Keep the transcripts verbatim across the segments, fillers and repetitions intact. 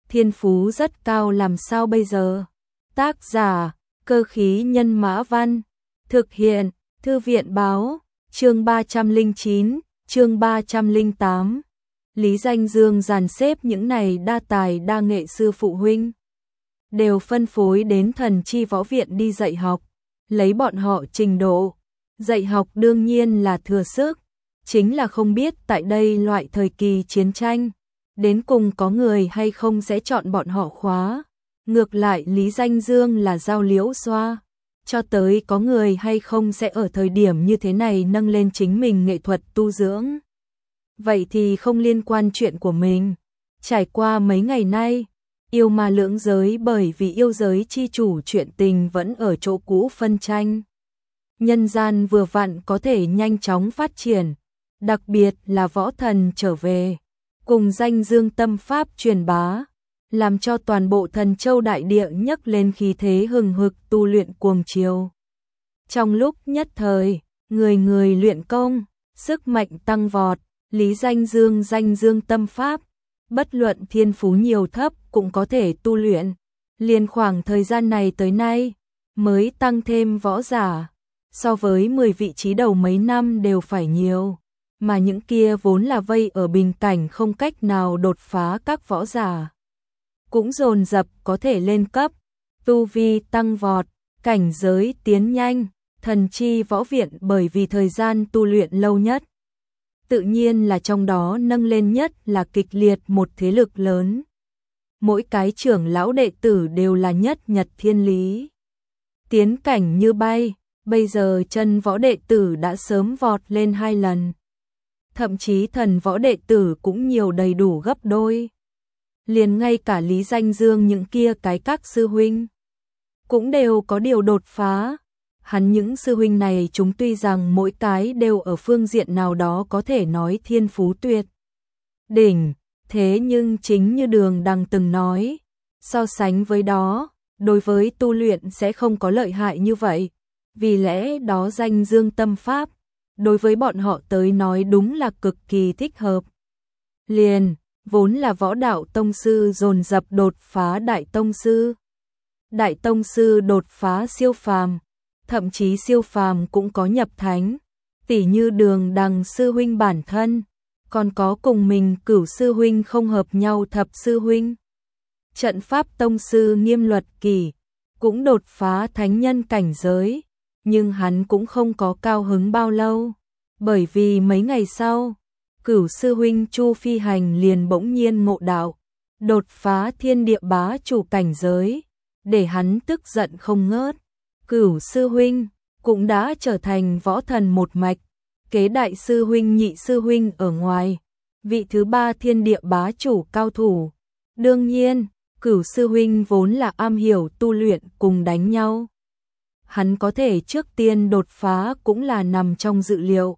thiên phú rất cao làm sao bây giờ? Tác giả, Cơ khí nhân mã văn, thực hiện, Thư viện báo, chương ba trăm lẻ chín, chương ba trăm lẻ tám. Lý Danh Dương dàn xếp những này đa tài đa nghệ sư phụ huynh, đều phân phối đến Thần Chi Võ Viện đi dạy học, lấy bọn họ trình độ. Dạy học đương nhiên là thừa sức, chính là không biết tại đây loại thời kỳ chiến tranh, đến cùng có người hay không sẽ chọn bọn họ khóa. Ngược lại Lý Danh Dương là giao liễu xoa, cho tới có người hay không sẽ ở thời điểm như thế này nâng lên chính mình nghệ thuật tu dưỡng. Vậy thì không liên quan chuyện của mình. Trải qua mấy ngày nay, yêu ma lưỡng giới bởi vì yêu giới chi chủ chuyện tình vẫn ở chỗ cũ phân tranh. Nhân gian vừa vặn có thể nhanh chóng phát triển, đặc biệt là võ thần trở về, cùng Danh Dương tâm pháp truyền bá, làm cho toàn bộ Thần Châu đại địa nhấc lên khí thế hừng hực tu luyện cuồng chiều. Trong lúc nhất thời, người người luyện công, sức mạnh tăng vọt, Lý Danh Dương Danh Dương tâm pháp, bất luận thiên phú nhiều thấp cũng có thể tu luyện. Liền khoảng thời gian này tới nay, mới tăng thêm võ giả, so với mười vị trí đầu mấy năm đều phải nhiều, mà những kia vốn là vây ở bình cảnh không cách nào đột phá các võ giả, cũng dồn dập có thể lên cấp, tu vi tăng vọt, cảnh giới tiến nhanh. Thần Chi Võ Viện bởi vì thời gian tu luyện lâu nhất, tự nhiên là trong đó nâng lên nhất là kịch liệt một thế lực lớn. Mỗi cái trưởng lão đệ tử đều là nhất nhật thiên lý, tiến cảnh như bay, bây giờ chân võ đệ tử đã sớm vọt lên hai lần. Thậm chí thần võ đệ tử cũng nhiều đầy đủ gấp đôi. Liền ngay cả Lý Danh Dương những kia cái các sư huynh cũng đều có điều đột phá. Hắn những sư huynh này chúng tuy rằng mỗi cái đều ở phương diện nào đó có thể nói thiên phú tuyệt đỉnh, thế nhưng chính như Đường Đằng từng nói, so sánh với đó, đối với tu luyện sẽ không có lợi hại như vậy. Vì lẽ đó Danh Dương tâm pháp, đối với bọn họ tới nói đúng là cực kỳ thích hợp. Liền, vốn là võ đạo tông sư dồn dập đột phá đại tông sư. Đại tông sư đột phá siêu phàm, thậm chí siêu phàm cũng có nhập thánh, tỉ như Đường Đằng sư huynh bản thân, còn có cùng mình Cửu sư huynh không hợp nhau Thập sư huynh. Trận pháp tông sư Nghiêm Luật Kỳ cũng đột phá thánh nhân cảnh giới, nhưng hắn cũng không có cao hứng bao lâu, bởi vì mấy ngày sau, Cửu sư huynh Chu Phi Hành liền bỗng nhiên ngộ đạo, đột phá thiên địa bá chủ cảnh giới, để hắn tức giận không ngớt. Cửu sư huynh cũng đã trở thành võ thần một mạch, kế đại sư huynh nhị sư huynh ở ngoài, vị thứ ba thiên địa bá chủ cao thủ. Đương nhiên, Cửu sư huynh vốn là am hiểu tu luyện cùng đánh nhau, hắn có thể trước tiên đột phá cũng là nằm trong dự liệu.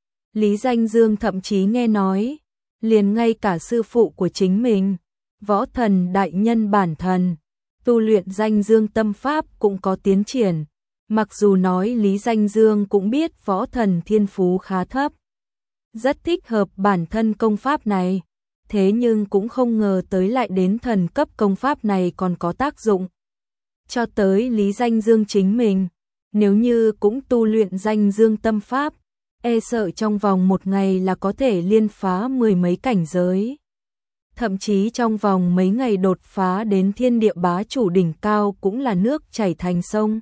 Lý Danh Dương thậm chí nghe nói, liền ngay cả sư phụ của chính mình, võ thần đại nhân bản thần, tu luyện Danh Dương tâm pháp cũng có tiến triển. Mặc dù nói Lý Danh Dương cũng biết võ thần thiên phú khá thấp, rất thích hợp bản thân công pháp này, thế nhưng cũng không ngờ tới lại đến thần cấp công pháp này còn có tác dụng. Cho tới Lý Danh Dương chính mình, nếu như cũng tu luyện Danh Dương tâm pháp, e sợ trong vòng một ngày là có thể liên phá mười mấy cảnh giới. Thậm chí trong vòng mấy ngày đột phá đến thiên địa bá chủ đỉnh cao cũng là nước chảy thành sông.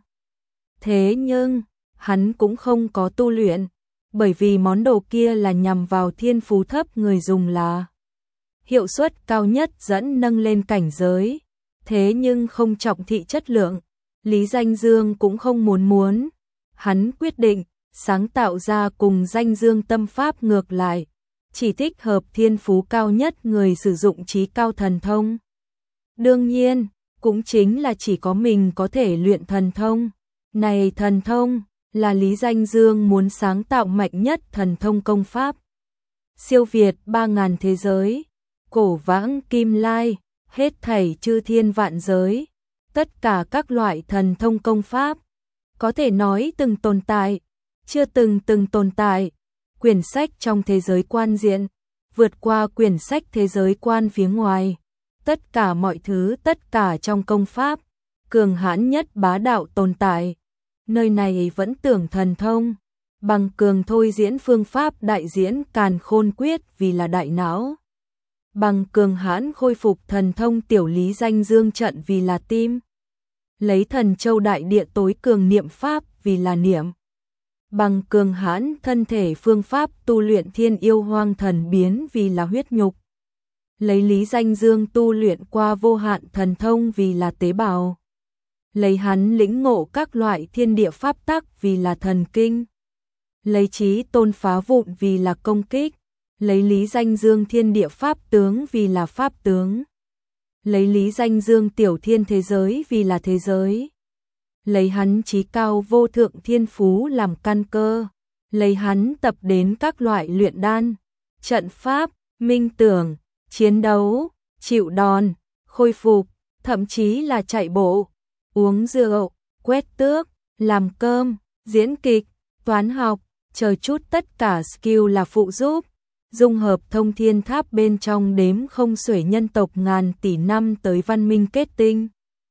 Thế nhưng, hắn cũng không có tu luyện, bởi vì món đồ kia là nhằm vào thiên phú thấp người dùng là hiệu suất cao nhất dẫn nâng lên cảnh giới, thế nhưng không trọng thị chất lượng. Lý Danh Dương cũng không muốn muốn, hắn quyết định sáng tạo ra cùng Danh Dương tâm pháp ngược lại, chỉ thích hợp thiên phú cao nhất người sử dụng trí cao thần thông. Đương nhiên, cũng chính là chỉ có mình có thể luyện thần thông. Này thần thông, là Lý Danh Dương muốn sáng tạo mạnh nhất thần thông công pháp. Siêu việt ba ngàn thế giới, cổ vãng kim lai, hết thảy chư thiên vạn giới, tất cả các loại thần thông công pháp, có thể nói từng tồn tại, chưa từng từng tồn tại. Quyển sách trong thế giới quan diện, vượt qua quyển sách thế giới quan phía ngoài, tất cả mọi thứ, tất cả trong công pháp, cường hãn nhất bá đạo tồn tại. Nơi này vẫn tưởng thần thông, bằng cường thôi diễn phương pháp đại diễn càn khôn quyết vì là đại não. Bằng cường hãn khôi phục thần thông tiểu lý danh dương trận vì là tim. Lấy thần châu đại địa tối cường niệm pháp vì là niệm. Bằng cường hãn thân thể phương pháp tu luyện thiên yêu hoang thần biến vì là huyết nhục. Lấy lý danh dương tu luyện qua vô hạn thần thông vì là tế bào. Lấy hắn lĩnh ngộ các loại thiên địa pháp tắc vì là thần kinh. Lấy trí tôn phá vụn vì là công kích. Lấy lý danh dương thiên địa pháp tướng vì là pháp tướng. Lấy lý danh dương tiểu thiên thế giới vì là thế giới. Lấy hắn trí cao vô thượng thiên phú làm căn cơ. Lấy hắn tập đến các loại luyện đan, trận pháp, minh tưởng, chiến đấu, chịu đòn, khôi phục, thậm chí là chạy bộ, uống rượu, quét tước, làm cơm, diễn kịch, toán học, chờ chút tất cả skill là phụ giúp. Dung hợp thông thiên tháp bên trong đếm không xuể nhân tộc ngàn tỷ năm tới văn minh kết tinh.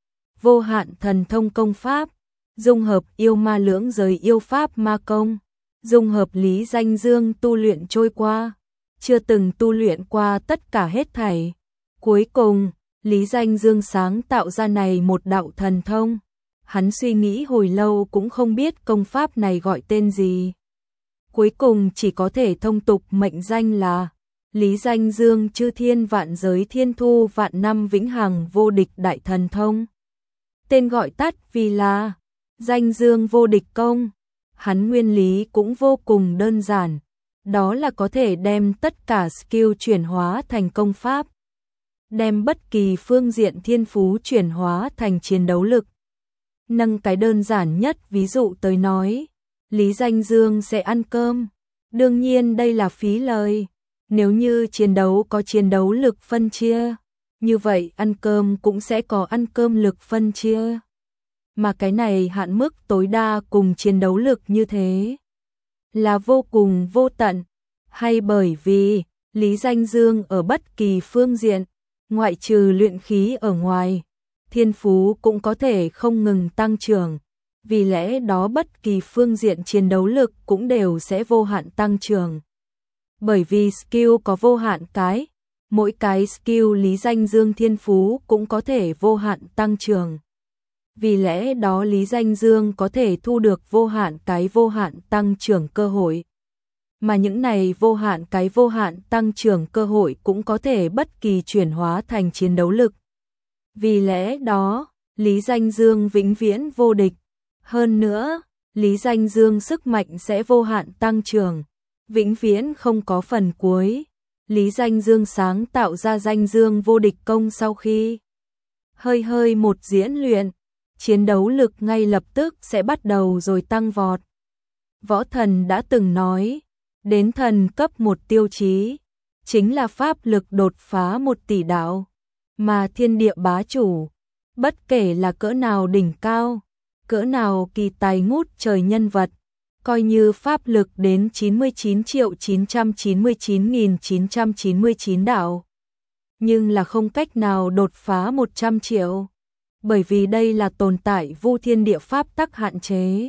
Vô hạn thần thông công pháp, dung hợp yêu ma lưỡng giới yêu pháp ma công, dung hợp lý danh dương tu luyện trôi qua, chưa từng tu luyện qua tất cả hết thảy. Cuối cùng, lý danh dương sáng tạo ra này một đạo thần thông. Hắn suy nghĩ hồi lâu cũng không biết công pháp này gọi tên gì. Cuối cùng chỉ có thể thông tục mệnh danh là Lý Danh Dương Chư Thiên Vạn Giới Thiên Thu Vạn Năm Vĩnh Hằng Vô Địch Đại Thần Thông. Tên gọi tắt vì là Danh Dương Vô Địch Công. Hắn nguyên lý cũng vô cùng đơn giản, đó là có thể đem tất cả skill chuyển hóa thành công pháp, đem bất kỳ phương diện thiên phú chuyển hóa thành chiến đấu lực. Nâng cái đơn giản nhất ví dụ tới nói, Lý Danh Dương sẽ ăn cơm. Đương nhiên đây là phí lời. Nếu như chiến đấu có chiến đấu lực phân chia, như vậy ăn cơm cũng sẽ có ăn cơm lực phân chia. Mà cái này hạn mức tối đa cùng chiến đấu lực như thế là vô cùng vô tận. Hay bởi vì Lý Danh Dương ở bất kỳ phương diện, ngoại trừ luyện khí ở ngoài, thiên phú cũng có thể không ngừng tăng trưởng. Vì lẽ đó bất kỳ phương diện chiến đấu lực cũng đều sẽ vô hạn tăng trưởng. Bởi vì skill có vô hạn cái, mỗi cái skill Lý Danh Dương thiên phú cũng có thể vô hạn tăng trưởng. Vì lẽ đó Lý Danh Dương có thể thu được vô hạn cái vô hạn tăng trưởng cơ hội. Mà những này vô hạn cái vô hạn tăng trưởng cơ hội cũng có thể bất kỳ chuyển hóa thành chiến đấu lực. Vì lẽ đó, Lý Danh Dương vĩnh viễn vô địch. Hơn nữa, Lý Danh Dương sức mạnh sẽ vô hạn tăng trưởng, vĩnh viễn không có phần cuối. Lý Danh Dương sáng tạo ra Danh Dương Vô Địch Công sau khi hơi hơi một diễn luyện, chiến đấu lực ngay lập tức sẽ bắt đầu rồi tăng vọt. Võ thần đã từng nói, đến thần cấp một tiêu chí, chính là pháp lực đột phá một tỷ đạo, mà thiên địa bá chủ, bất kể là cỡ nào đỉnh cao, cỡ nào kỳ tài ngút trời nhân vật, coi như pháp lực đến chín mươi chín triệu chín trăm chín mươi chín nghìn chín trăm chín mươi chín đạo, nhưng là không cách nào đột phá một trăm triệu, bởi vì đây là tồn tại vu thiên địa pháp tắc hạn chế.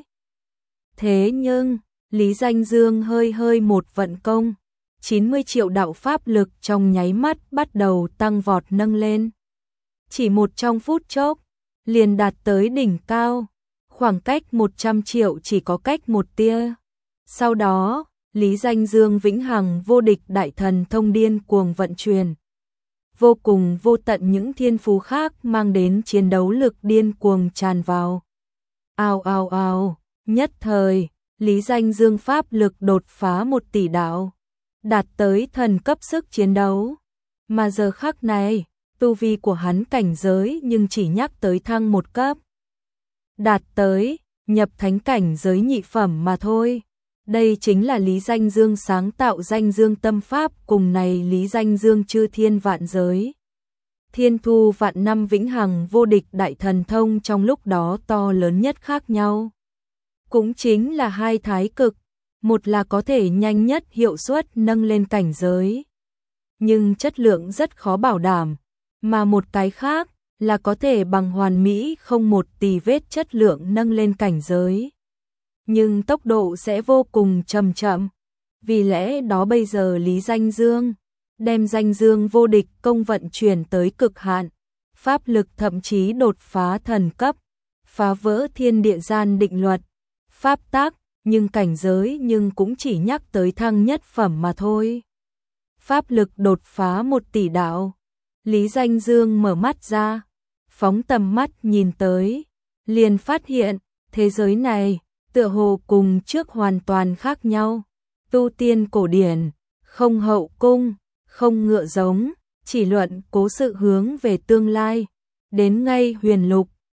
Thế nhưng, Lý Danh Dương hơi hơi một vận công, chín mươi triệu đạo pháp lực trong nháy mắt bắt đầu tăng vọt nâng lên. Chỉ một trong phút chốc, liền đạt tới đỉnh cao. Khoảng cách một trăm triệu chỉ có cách một tia. Sau đó, Lý Danh Dương vĩnh hằng vô địch đại thần thông điên cuồng vận chuyển. Vô cùng vô tận những thiên phú khác mang đến chiến đấu lực điên cuồng tràn vào. Ào ào ào, nhất thời, Lý Danh Dương pháp lực đột phá một tỷ đạo, đạt tới thần cấp sức chiến đấu. Mà giờ khắc này, tu vi của hắn cảnh giới nhưng chỉ nhắc tới thăng một cấp. Đạt tới, nhập thánh cảnh giới nhị phẩm mà thôi. Đây chính là Lý Danh Dương sáng tạo Danh Dương tâm pháp, cùng này Lý Danh Dương chư thiên vạn giới. Thiên thu vạn năm vĩnh hằng vô địch đại thần thông trong lúc đó to lớn nhất khác nhau. Cũng chính là hai thái cực, một là có thể nhanh nhất hiệu suất nâng lên cảnh giới, nhưng chất lượng rất khó bảo đảm, mà một cái khác là có thể bằng hoàn mỹ không một tì vết chất lượng nâng lên cảnh giới. Nhưng tốc độ sẽ vô cùng chậm chậm. Vì lẽ đó bây giờ Lý Danh Dương đem danh dương vô địch công vận chuyển tới cực hạn, pháp lực thậm chí đột phá thần cấp, phá vỡ thiên địa gian định luật, pháp tác, nhưng cảnh giới nhưng cũng chỉ nhắc tới thăng nhất phẩm mà thôi. Pháp lực đột phá một tỷ đạo. Lý Danh Dương mở mắt ra, phóng tầm mắt nhìn tới, liền phát hiện, thế giới này, tựa hồ cùng trước hoàn toàn khác nhau. Tu tiên cổ điển, không hậu cung, không ngựa giống, chỉ luận cố sự hướng về tương lai, đến ngay huyền lục,